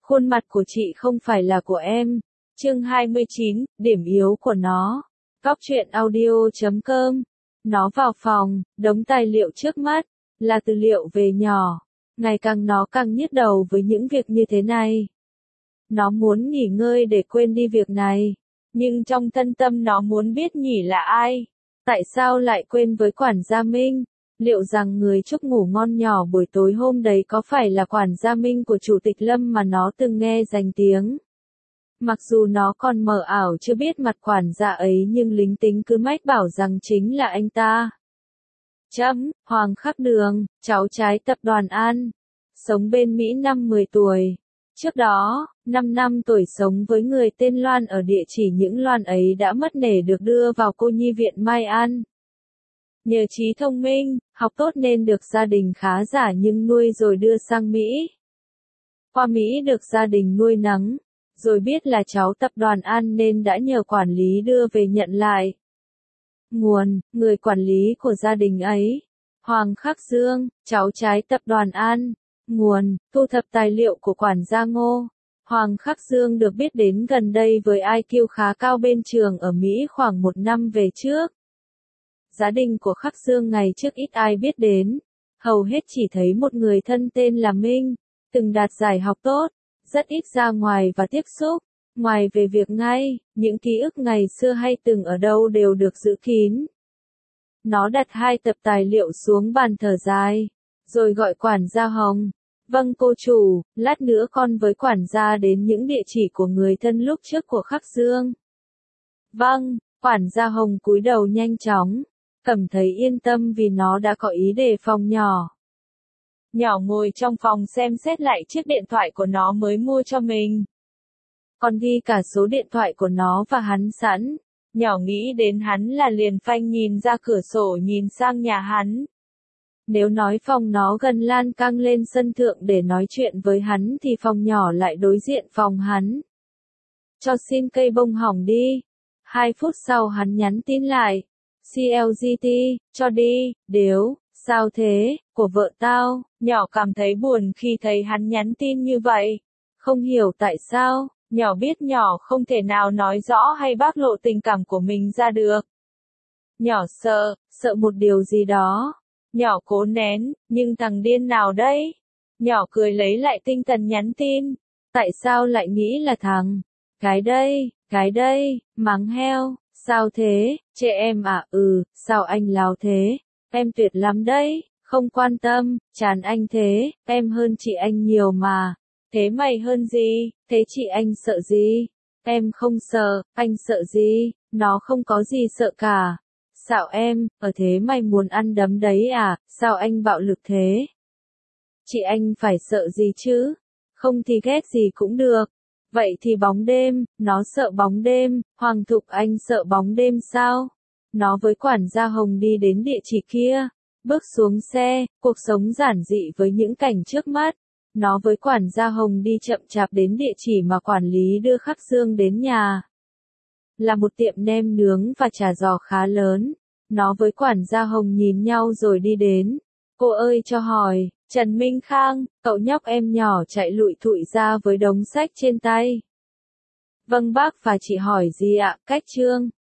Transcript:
Khuôn mặt của chị không phải là của em. Chương 29, điểm yếu của nó. Góc truyện audio.com. Nó vào phòng, đống tài liệu trước mắt, là tư liệu về nhỏ. Ngày càng nó càng nhức đầu với những việc như thế này. Nó muốn nghỉ ngơi để quên đi việc này. Nhưng trong thân tâm nó muốn biết Nhỉ là ai. Tại sao lại quên với quản gia Minh? Liệu rằng người chúc ngủ ngon nhỏ buổi tối hôm đấy có phải là quản gia Minh của Chủ tịch Lâm mà nó từng nghe danh tiếng? Mặc dù nó còn mờ ảo chưa biết mặt quản gia ấy nhưng lính tính cứ mách bảo rằng chính là anh ta. Hoàng Khắc Đường, cháu trai tập đoàn An. Sống bên Mỹ năm 10 tuổi. Trước đó, 5 năm tuổi sống với người tên Loan ở địa chỉ những Loan ấy đã mất nể được đưa vào cô nhi viện Mai An. Nhờ trí thông minh, học tốt nên được gia đình khá giả nhưng nuôi rồi đưa sang Mỹ. Qua Mỹ được gia đình nuôi nấng, rồi biết là cháu tập đoàn An nên đã nhờ quản lý đưa về nhận lại. Nguồn, người quản lý của gia đình ấy. Hoàng Khắc Dương, cháu trai tập đoàn An. Nguồn, thu thập tài liệu của quản gia Ngô. Hoàng Khắc Dương được biết đến gần đây với IQ khá cao bên trường ở Mỹ khoảng 1 năm về trước. Gia đình của Khắc Dương ngày trước ít ai biết đến. Hầu hết chỉ thấy một người thân tên là Minh, từng đạt giải học tốt, rất ít ra ngoài và tiếp xúc. Ngoài về việc ngay, những ký ức ngày xưa hay từng ở đâu đều được giữ kín. Nó đặt 2 tập tài liệu xuống bàn thở dài, rồi gọi quản gia Hồng. Vâng cô chủ, lát nữa con với quản gia đến những địa chỉ của người thân lúc trước của Khắc Dương. Vâng, quản gia Hồng cúi đầu nhanh chóng, cảm thấy yên tâm vì nó đã có ý đề phòng nhỏ. Nhỏ ngồi trong phòng xem xét lại chiếc điện thoại của nó mới mua cho mình. Còn ghi cả số điện thoại của nó và hắn sẵn. Nhỏ nghĩ đến hắn là liền phanh nhìn ra cửa sổ nhìn sang nhà hắn. Nếu nói phòng nó gần lan can lên sân thượng để nói chuyện với hắn thì phòng nhỏ lại đối diện phòng hắn. Cho xin cây bông hỏng đi. 2 phút sau hắn nhắn tin lại. CLGT, cho đi, điếu, sao thế, của vợ tao. Nhỏ cảm thấy buồn khi thấy hắn nhắn tin như vậy. Không hiểu tại sao, nhỏ biết nhỏ không thể nào nói rõ hay bác lộ tình cảm của mình ra được. Nhỏ sợ một điều gì đó. Nhỏ cố nén, nhưng thằng điên nào đấy? Nhỏ cười lấy lại tinh thần nhắn tin. Tại sao lại nghĩ là thằng? Cái đây, mắng heo, sao thế, chê em à, sao anh láo thế? Em tuyệt lắm đấy, không quan tâm, chán anh thế, em hơn chị anh nhiều mà. Thế mày hơn gì, thế chị anh sợ gì? Em không sợ, anh sợ gì, nó không có gì sợ cả. Sao em, ở thế mày muốn ăn đấm đấy à, sao anh bạo lực thế? Chị anh phải sợ gì chứ? Không thì ghét gì cũng được. Vậy thì bóng đêm, nó sợ bóng đêm, Hoàng Thục anh sợ bóng đêm sao? Nó với quản gia Hồng đi đến địa chỉ kia, bước xuống xe, cuộc sống giản dị với những cảnh trước mắt. Nó với quản gia Hồng đi chậm chạp đến địa chỉ mà quản lý đưa Khắc Dương đến nhà. Là một tiệm nem nướng và chả giò khá lớn. Nó với quản gia Hồng nhìn nhau rồi đi đến. Cô ơi cho hỏi, Trần Minh Khang, cậu nhóc em nhỏ chạy lụi thụi ra với đống sách trên tay. Vâng bác và chị hỏi gì ạ, cách Trương?